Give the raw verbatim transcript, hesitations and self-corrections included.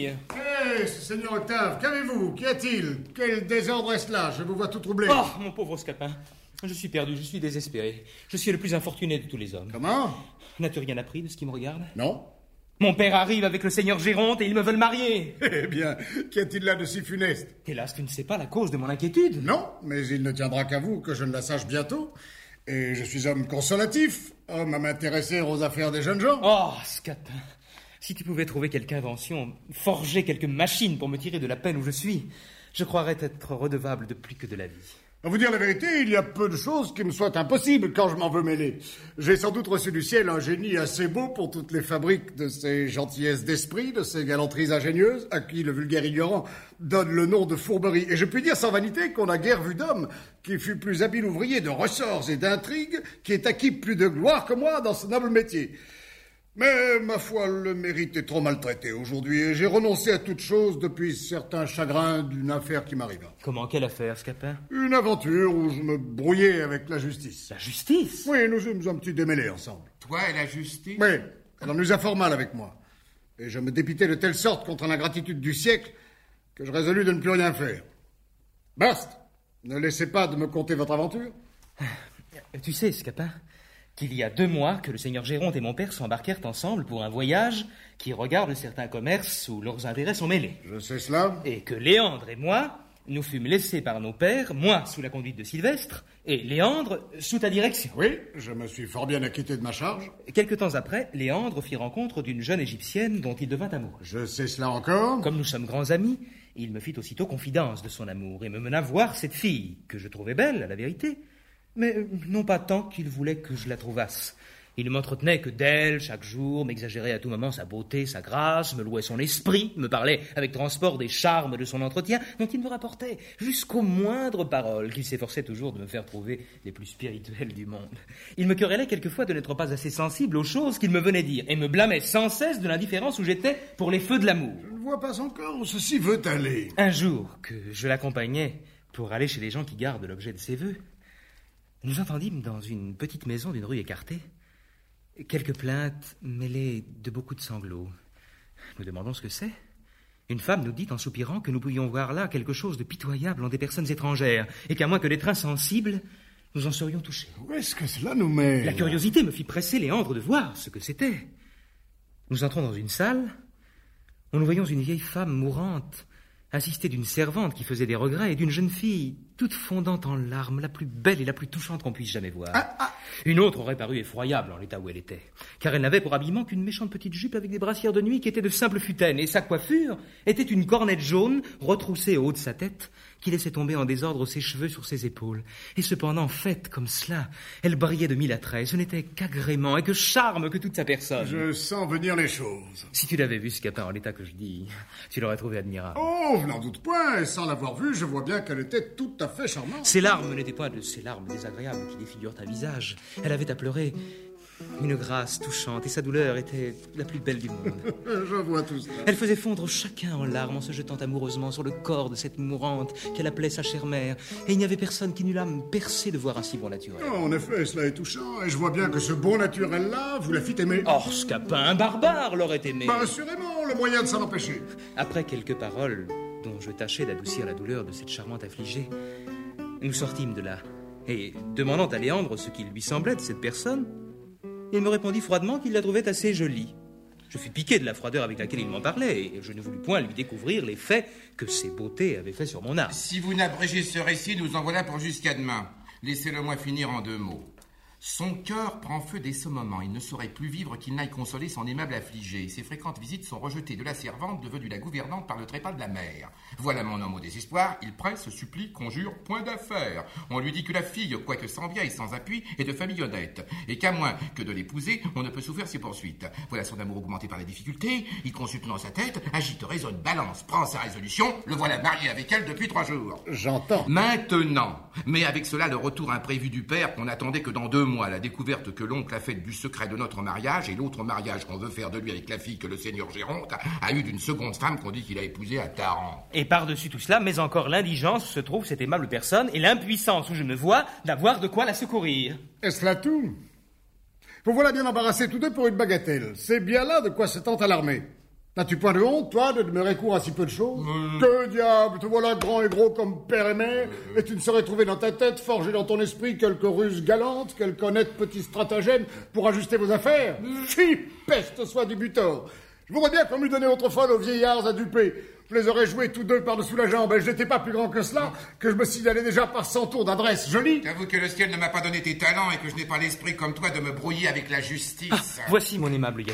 famille. Hé, hey, Seigneur Octave, qu'avez-vous? Qu'y a-t-il? Quel désordre est-ce là? Je vous vois tout troublé. Oh, mon pauvre Scapin. Je suis perdu, je suis désespéré. Je suis le plus infortuné de tous les hommes. Comment? N'as-tu rien appris de ce qui me regarde? Non. Mon père arrive avec le seigneur Géronte et ils me veulent marier. Eh bien, qu'y a-t-il là de si funeste? Hélas, tu ne sais pas la cause de mon inquiétude. Non, mais il ne tiendra qu'à vous que je ne la sache bientôt. Et je suis homme consolatif, homme à m'intéresser aux affaires des jeunes gens. Oh, Scapin, si tu pouvais trouver quelque invention, forger quelques machines pour me tirer de la peine où je suis, je croirais être redevable de plus que de la vie. À vous dire la vérité, il y a peu de choses qui me soient impossibles quand je m'en veux mêler. J'ai sans doute reçu du ciel un génie assez beau pour toutes les fabriques de ces gentillesses d'esprit, de ces galanteries ingénieuses, à qui le vulgaire ignorant donne le nom de fourberie. Et je puis dire sans vanité qu'on n'a guère vu d'homme qui fut plus habile ouvrier de ressorts et d'intrigues, qui ait acquis plus de gloire que moi dans ce noble métier. Mais, ma foi, le mérite est trop maltraité aujourd'hui, et j'ai renoncé à toute chose depuis certains chagrins d'une affaire qui m'arriva. Comment, quelle affaire, Scapin? Une aventure où je me brouillais avec la justice. La justice? Oui, nous sommes un petit démêlés ensemble. Toi et la justice? Oui, elle en usa fort mal avec moi. Et je me dépitais de telle sorte contre l'ingratitude du siècle que je résolus de ne plus rien faire. Bast, ne laissez pas de me conter votre aventure. Tu sais, Scapin, qu'il y a deux mois que le seigneur Géronte et mon père s'embarquèrent ensemble pour un voyage qui regarde certains commerces où leurs intérêts sont mêlés. Je sais cela. Et que Léandre et moi, nous fûmes laissés par nos pères, moi sous la conduite de Sylvestre, et Léandre sous ta direction. Oui, je me suis fort bien acquitté de ma charge. Quelque temps après, Léandre fit rencontre d'une jeune égyptienne dont il devint amoureux. Je sais cela encore. Comme nous sommes grands amis, il me fit aussitôt confidence de son amour et me mena voir cette fille, que je trouvais belle, à la vérité, mais non pas tant qu'il voulait que je la trouvasse. Il m'entretenait que d'elle chaque jour, m'exagérait à tout moment sa beauté, sa grâce, me louait son esprit, me parlait avec transport des charmes de son entretien, dont il me rapportait jusqu'aux moindres paroles qu'il s'efforçait toujours de me faire trouver les plus spirituelles du monde. Il me querellait quelquefois de n'être pas assez sensible aux choses qu'il me venait dire, et me blâmait sans cesse de l'indifférence où j'étais pour les feux de l'amour. Je ne vois pas encore où ceci veut aller. Un jour que je l'accompagnais pour aller chez les gens qui gardent l'objet de ses vœux, nous entendîmes dans une petite maison d'une rue écartée quelques plaintes mêlées de beaucoup de sanglots. Nous demandons ce que c'est. Une femme nous dit en soupirant que nous pouvions voir là quelque chose de pitoyable en des personnes étrangères, et qu'à moins que d'être insensibles, nous en serions touchés. Où est-ce que cela nous met? La curiosité me fit presser Léandre de voir ce que c'était. Nous entrons dans une salle où nous voyons une vieille femme mourante, assistée d'une servante qui faisait des regrets et d'une jeune fille, toute fondante en larmes, la plus belle et la plus touchante qu'on puisse jamais voir. Ah, ah. Une autre aurait paru effroyable en l'état où elle était, car elle n'avait pour habillement qu'une méchante petite jupe avec des brassières de nuit qui étaient de simples futaines, et sa coiffure était une cornette jaune retroussée au haut de sa tête, qui laissait tomber en désordre ses cheveux sur ses épaules. Et cependant, faite comme cela, elle brillait de mille attraits. Ce n'était qu'agrément et que charme que toute sa personne. Je sens venir les choses. Si tu l'avais vu, Scapin, en l'état que je dis, tu l'aurais trouvé admirable. Oh, je n'en doute point, et sans l'avoir vue, je vois bien qu'elle était tout à fait charmante. Ses larmes n'étaient pas de ces larmes désagréables qui défigurent un visage. Elle avait à pleurer une grâce touchante, et sa douleur était la plus belle du monde. Je vois tout cela. Elle faisait fondre chacun en larmes en se jetant amoureusement sur le corps de cette mourante qu'elle appelait sa chère mère, et il n'y avait personne qui n'eût l'âme percée de voir un si bon naturel. Oh, en effet, cela est touchant, et je vois bien que ce bon naturel-là, vous la fit aimer. Or, Scapin, un barbare l'aurait aimé. Bah, assurément, le moyen de s'en empêcher. Après quelques paroles dont je tâchais d'adoucir la douleur de cette charmante affligée, nous sortîmes de là, et demandant à Léandre ce qu'il lui semblait de cette personne, il me répondit froidement qu'il la trouvait assez jolie. Je fus piqué de la froideur avec laquelle il m'en parlait, et je ne voulus point lui découvrir les faits que ses beautés avaient fait sur mon âme. Si vous n'abrégez ce récit, nous en voilà pour jusqu'à demain. Laissez-le-moi finir en deux mots. Son cœur prend feu dès ce moment. Il ne saurait plus vivre qu'il n'aille consoler son aimable affligé. Ses fréquentes visites sont rejetées de la servante devenue la gouvernante par le trépas de la mère. Voilà mon homme au désespoir. Il presse, supplie, conjure, point d'affaire. On lui dit que la fille, quoique sans bien et sans appui, est de famille honnête, et qu'à moins que de l'épouser, on ne peut souffrir ses poursuites. Voilà son amour augmenté par la difficulté. Il consulte dans sa tête, agite, raisonne, balance, prend sa résolution. Le voilà marié avec elle depuis trois jours. J'entends. Maintenant, mais avec cela le retour imprévu du père qu'on n'attendait que dans deux mois, la découverte que l'oncle a faite du secret de notre mariage et l'autre mariage qu'on veut faire de lui avec la fille que le seigneur Géronte a eu d'une seconde femme qu'on dit qu'il a épousée à Taran. Et par-dessus tout cela, mais encore l'indigence où se trouve cette aimable personne et l'impuissance où je me vois d'avoir de quoi la secourir. Est-ce là tout? Vous voilà bien embarrassés tous deux pour une bagatelle. C'est bien là de quoi se tente alarmer. N'as-tu point de honte, toi, de demeurer court à si peu de choses? Mmh. Que diable, te voilà grand et gros comme père et mère, mmh. et tu ne saurais trouver dans ta tête, forger dans ton esprit quelques ruses galantes, quelques honnêtes petits stratagèmes pour ajuster vos affaires? Mmh. Fi, peste soit du butor. Je voudrais bien qu'on m'eût donné autrefois nos vieillards à duper. Je les aurais joués tous deux par-dessous la jambe, et je n'étais pas plus grand que cela, que je me signalais déjà par cent tours d'adresse jolie. J'avoue que le ciel ne m'a pas donné tes talents et que je n'ai pas l'esprit comme toi de me brouiller avec la justice. Ah, voici mon aimable